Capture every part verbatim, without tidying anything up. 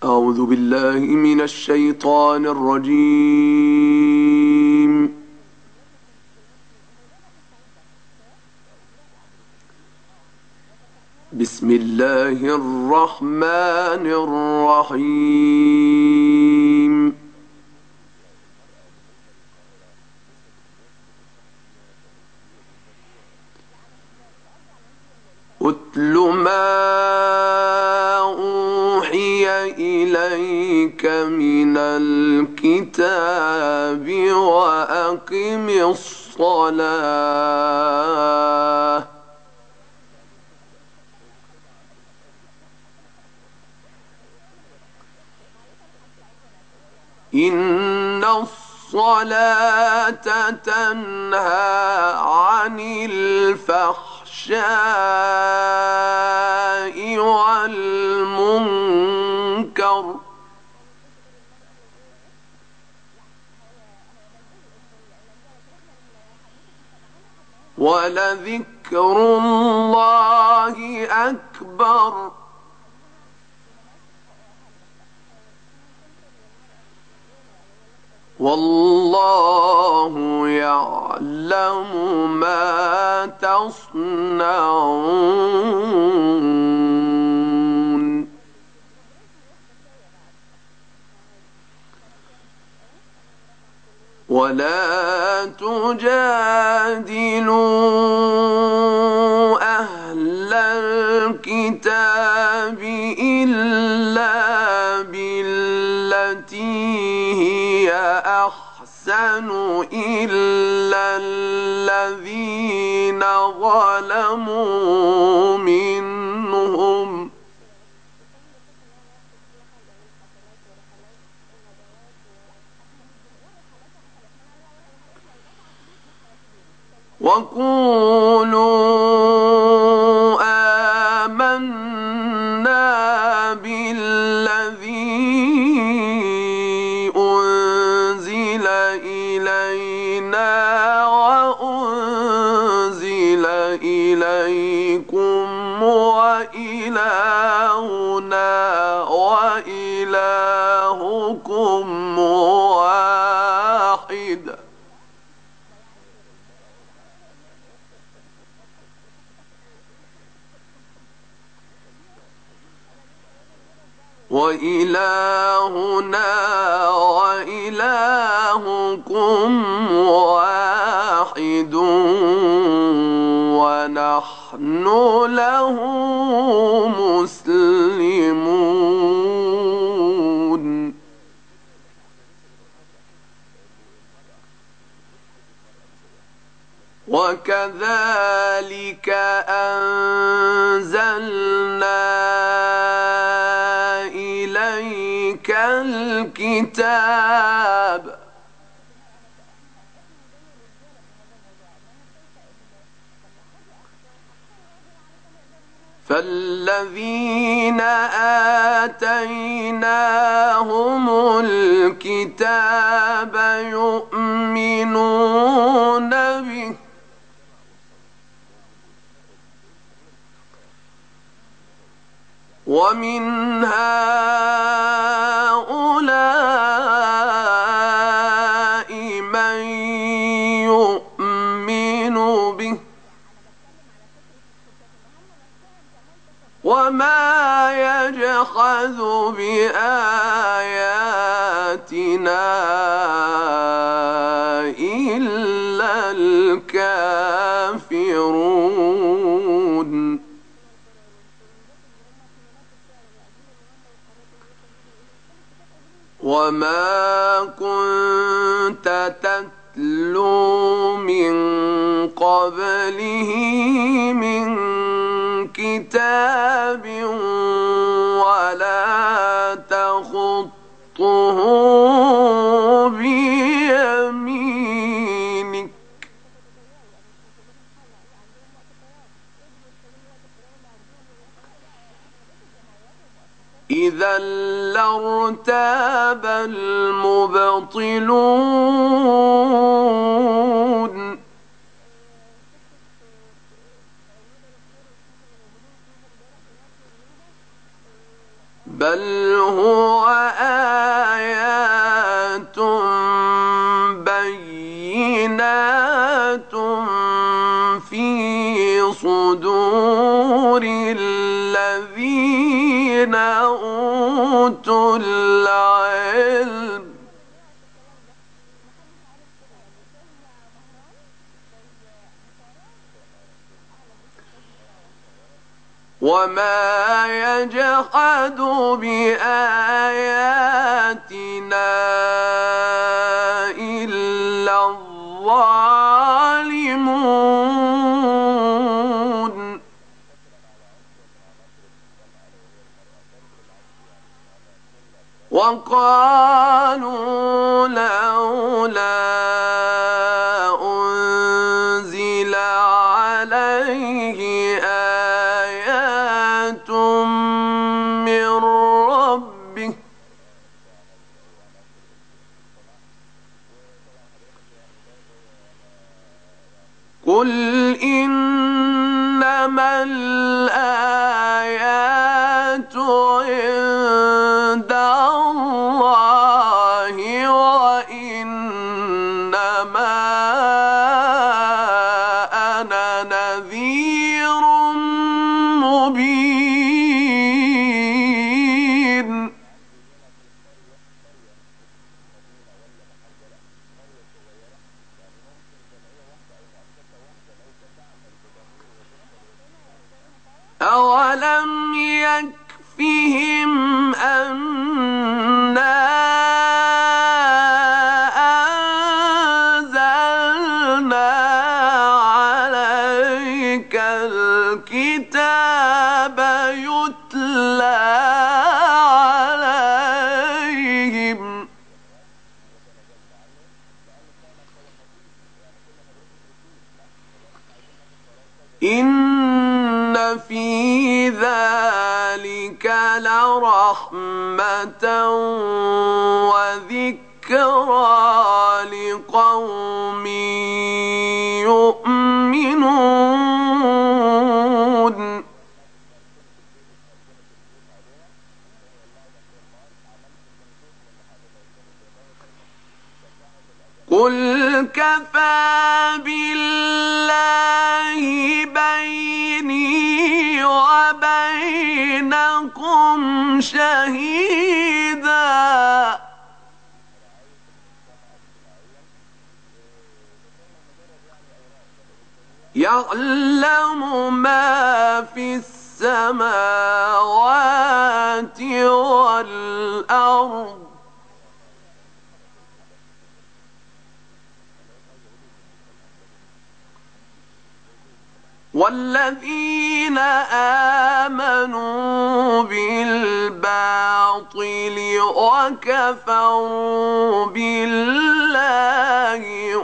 أعوذ بالله من الشيطان الرجيم. بسم الله الرحمن الرحيم. أتل ما أوحي إليك من الكتاب وأقم الصلاة إن الصلاة تنهى عن الفحشاء والمنكر ولذكر الله أكبر والله يعلم ما تصنعون. ولا تجادلوا أهل الكتاب إلا بالتي هي أحسن إلا الذين ظلموا منهم وقولوا آمنا بالذي أنزل إلينا وأنزل إليكم وإلهنا وإلهكم واحد وإلهنا وإلهكم واحد ونحن له مسلمون. وكذلك أنزلنا إليك الكتاب فالذين آتيناهم الكتاب يؤمنون به ومن هؤلاء من يؤمن به وما يجحد بآياتنا إلا الكافرون. وما كنت تتلو من قبله من كتاب ولا تخطه بيمينك إذا لارتاب المبطلون. بل هو آيات بينات في صدور الذين أوتوا العلم وما يجحد بآياتنا إلا الظالمون وقالوا لولا أنزل عليه آيات من ربه قل إنما الآيات عند الله وإنما أنا نذير مبين أولم يكفهم أنا أنزلنا عليك الكتاب يتلى عليهم إن في ذلك لرحمة وذكرى لقوم يؤمنون قل كفى بالله بيني وبينكم شهيدا يعلم ما في السماوات والأرض والذين آمنوا بالباطل وكفروا بالله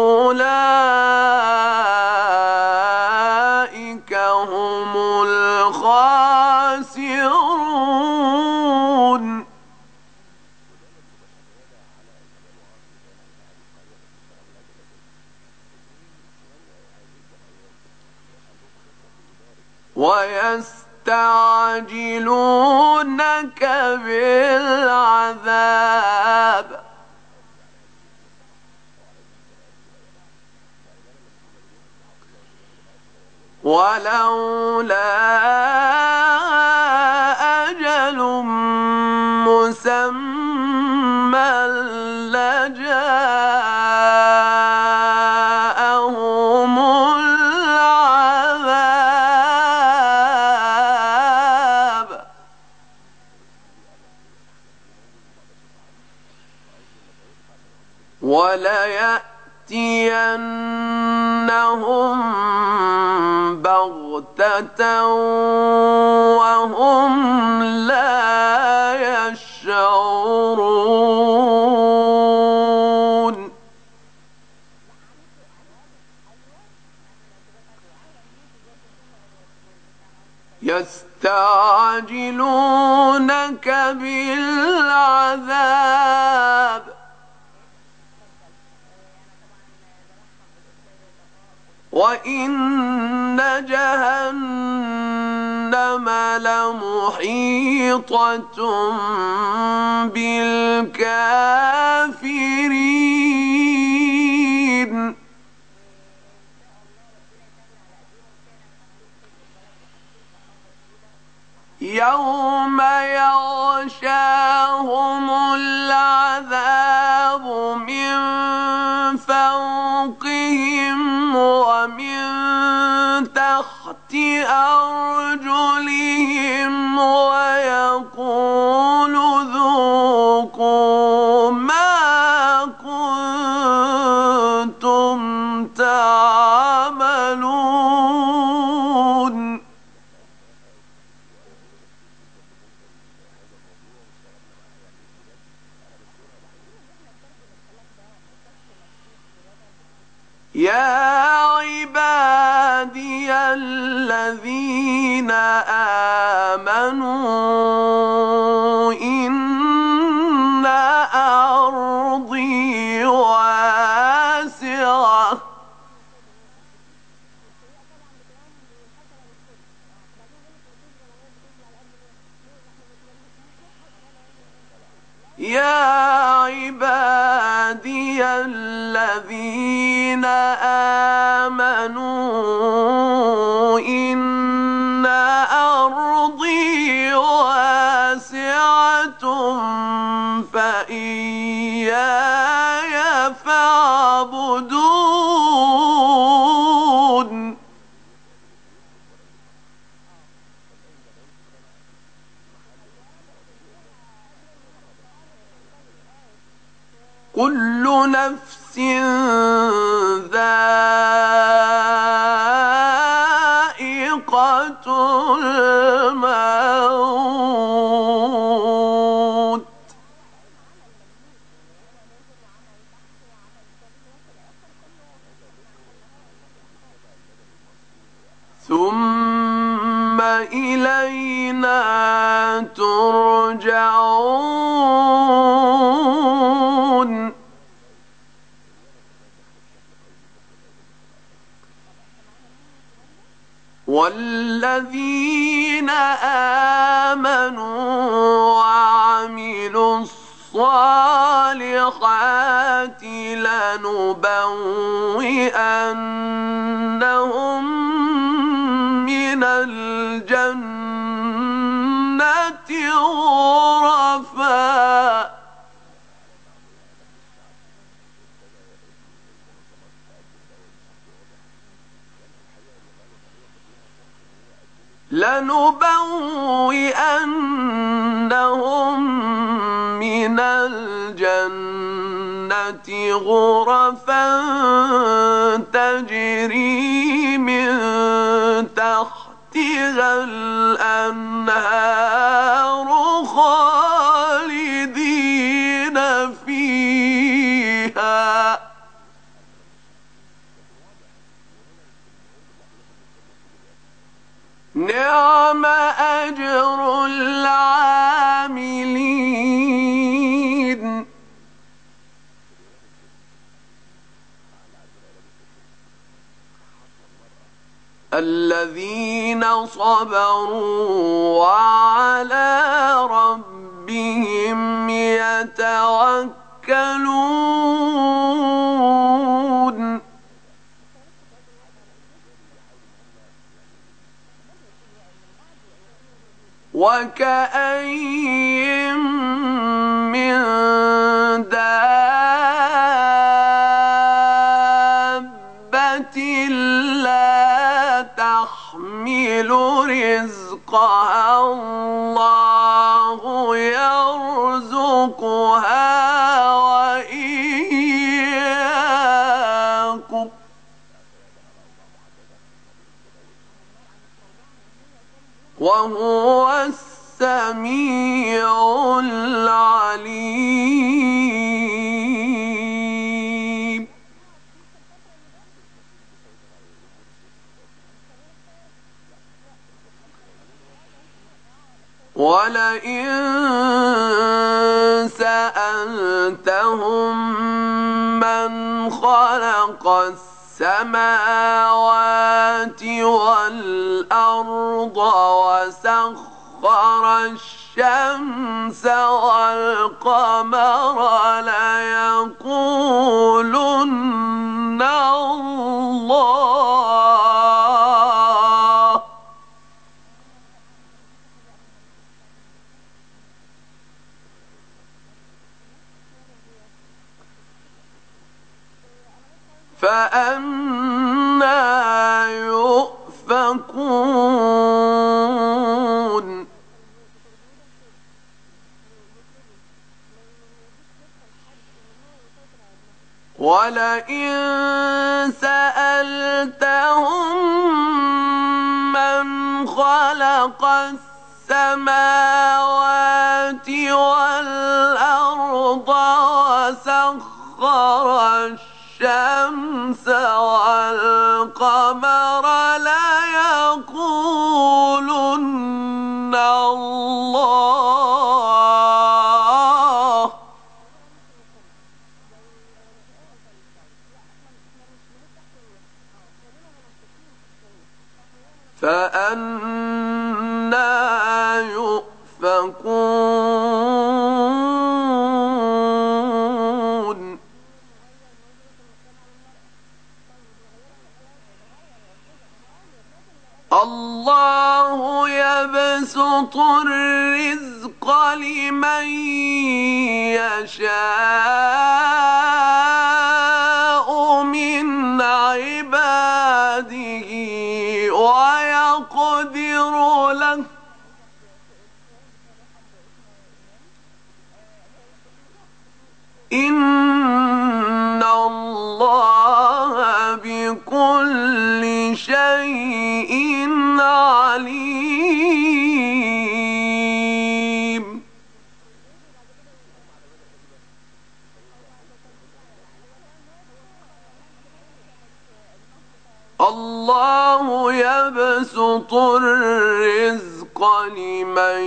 أولئك هم الخاسرون ويستعجلونك بالعذاب ولولا أجل مسمى لجاءهم العذاب وليأتينهم بغتة وهم لا يشعرون يستعجلونك بالعذاب وإن جهنم لمحيطة بالكافرين يوم يغشاهم العذاب من فوقهم ومن تحت أرجلهم ويقول ذوقوا ما كنتم تعملون يا عبادي الذين آمنوا إن أرضي واسعة يا عبادي الذين آمنوا إن أرضي واسعة فإياي فاعبدون كل نفس ذائقة الموت ثم إلينا ترجعون والذين آمنوا وعملوا الصالحات لنبوئنهم من الجنة غرفا لنبوئنهم من الجنة غرفا تجري من تحتها الأنهار خالدين فيها نعم أجر العاملين الذين صبروا وعلى ربهم يتوكلون وكأين من دابة لا تحمل رزقها الله يرزقها وإياكم وهو السميع العليم ولئن سألتهم من خلق السماوات السماوات والأرض وسخر الشمس والقمر ليقولن الله. فأنى يؤفكون ولئن سألتهم من خلق السماوات والأرض وسخر الشمس والقمر ليقولن الله. فأنى يؤفكون الله يبسط الرزق لمن يشاء من عباده ويقدر له إن الله بكل شيء عليم. الله يبسط الرزق لمن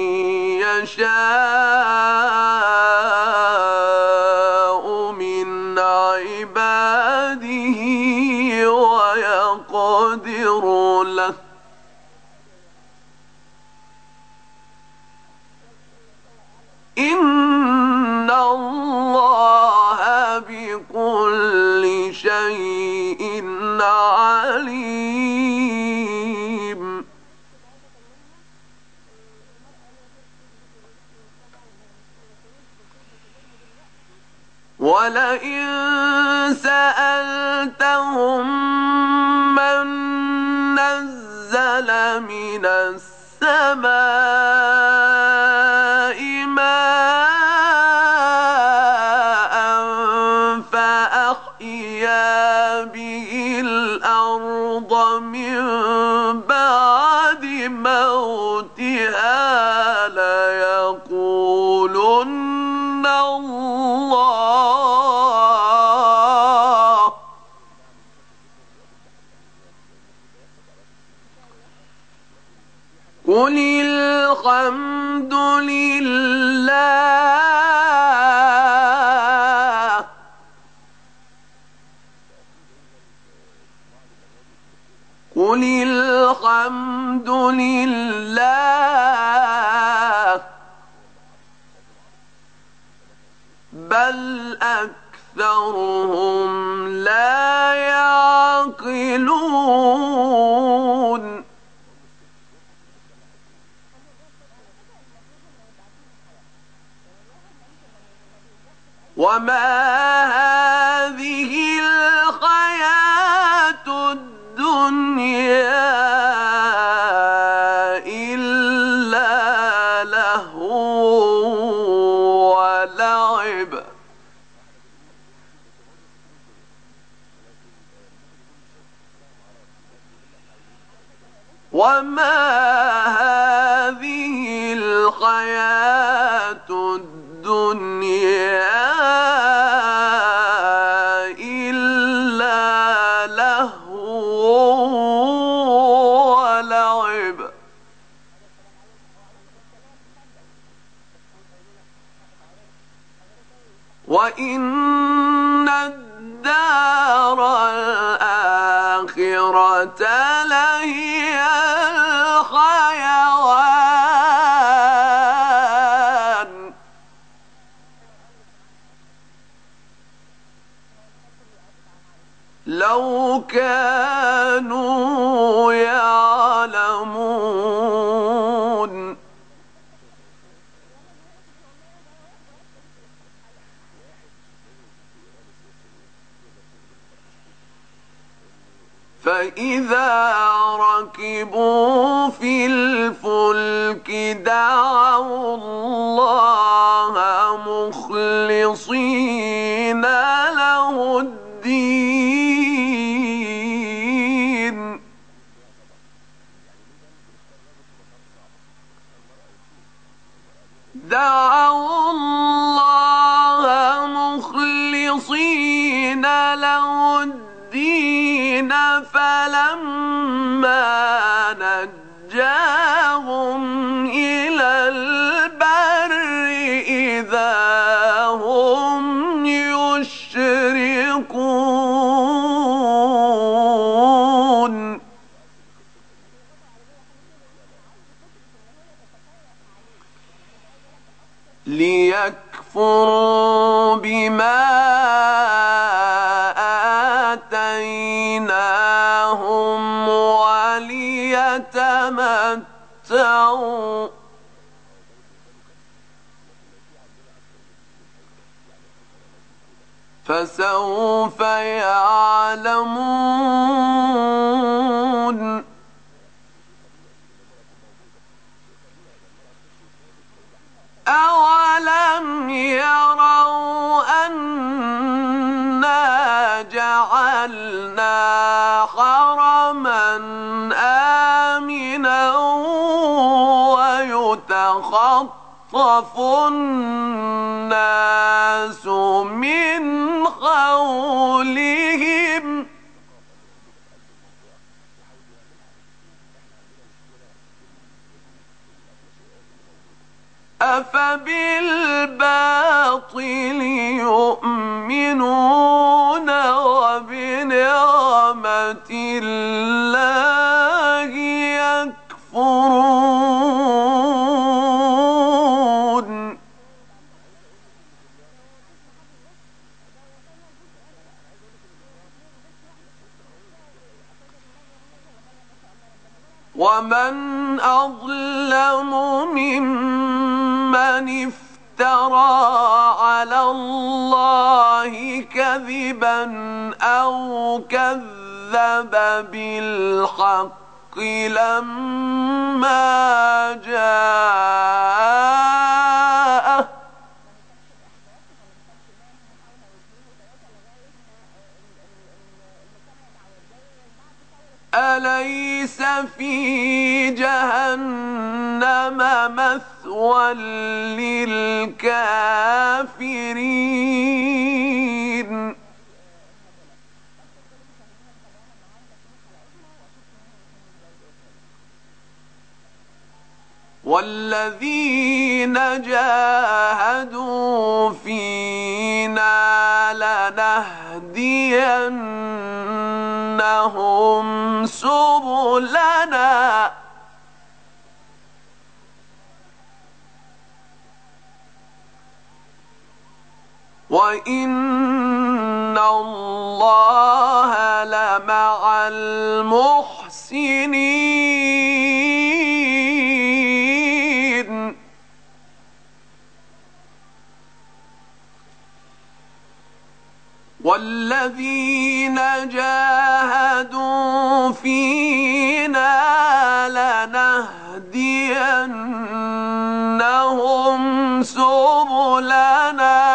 يشاء من عباده ويقدر له إن الله بكل شيء عليم. ولئن سألتهم من نزل من السماء ماء فأحيا به الأرض من بعد موتها ليقولن الله. قل الحمد لله قل الحمد لله بل أكثرهم لا يعقلون. وما هذه الحياة الدنيا إلا لهو ولعب وما هذه الحياة الدنيا إلا لهو ولعب وإن الدار لو كانوا يعلمون فإذا ركبوا في الفلك دعوا الله مخلصين له الدين دعوا الله مخلصين له الدين فلما نجاهم إلى البر إذا هم يشركون ليكفروا بما آتيناهم وليتمتعوا فسوف يعلمون أولم يروا أنا جعلنا حرما آمنا ويتخطف الناس من حولهم أفبالباطل يؤمنون وبنعمة الله يكفرون ومن أظلم ممن افترى على الله كذبا أو كذب بالحق لما جاءه أليس في جهنم مثوى للكافرين والذين جاهدوا فينا لنهدينهم سبلنا وإن الله لمع المحسنين والذين جاهدوا فينا لنهدينهم سبلنا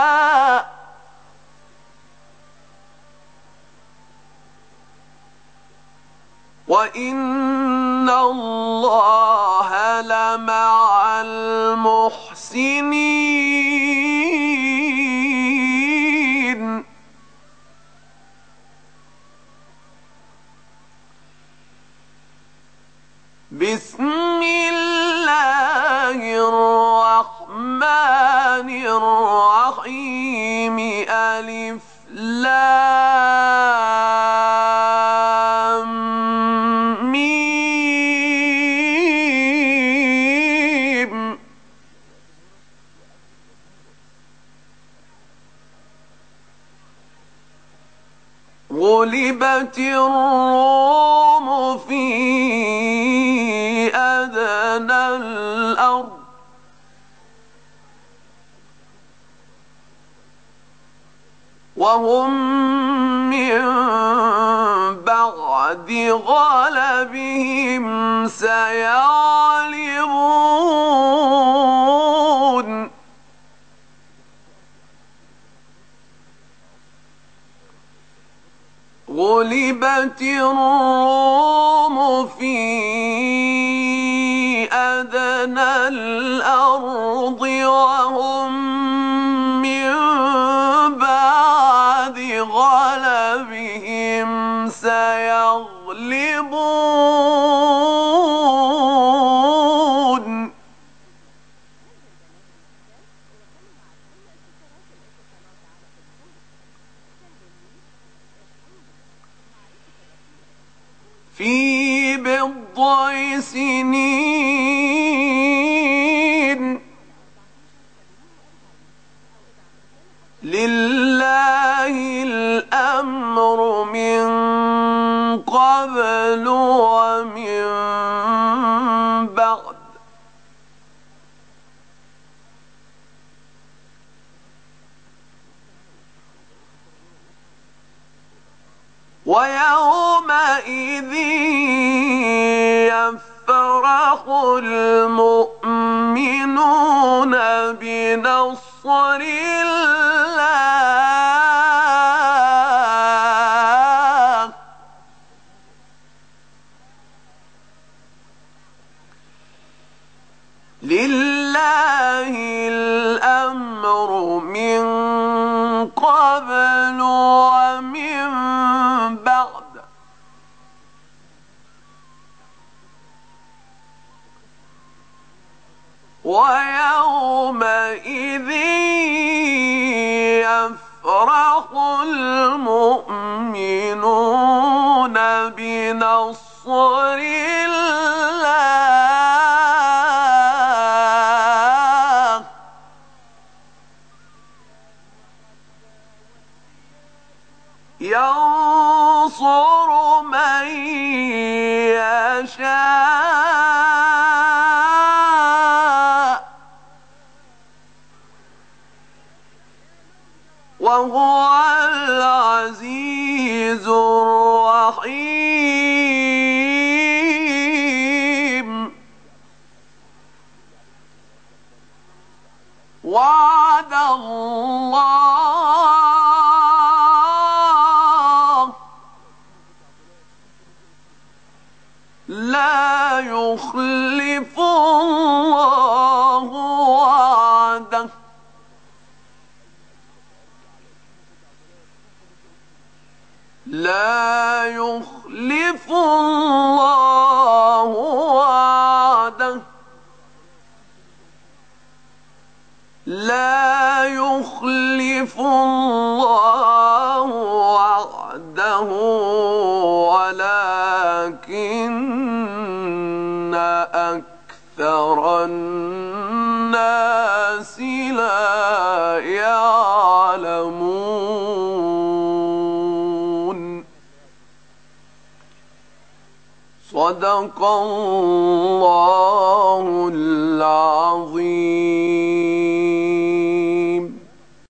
وإن الله لمع المحسنين بسم الله الرحمن الرحيم ألف لام ميم غلبت الروم في أدنى الأرض وهم من بعد غلبهم سيغلبون غلبت الروم في أدنى الأرض وهم من بعد غلبهم سيغلبون في بضع سنين لله الأمر من قبل ومن بعد ويومئذ يفرح المؤمنون بنصر الله لله الأمر من قبل ومن بعد ويومئذ يفرح المؤمنون بنصر الله ينصر من يشاء وهو العزيز الرحيم وعد الله لا يخلف الله وعده لا يخلف الله وعده لا يخلف الله وعده ولكن أكثر الناس لا يعلمون صدق الله العظيم.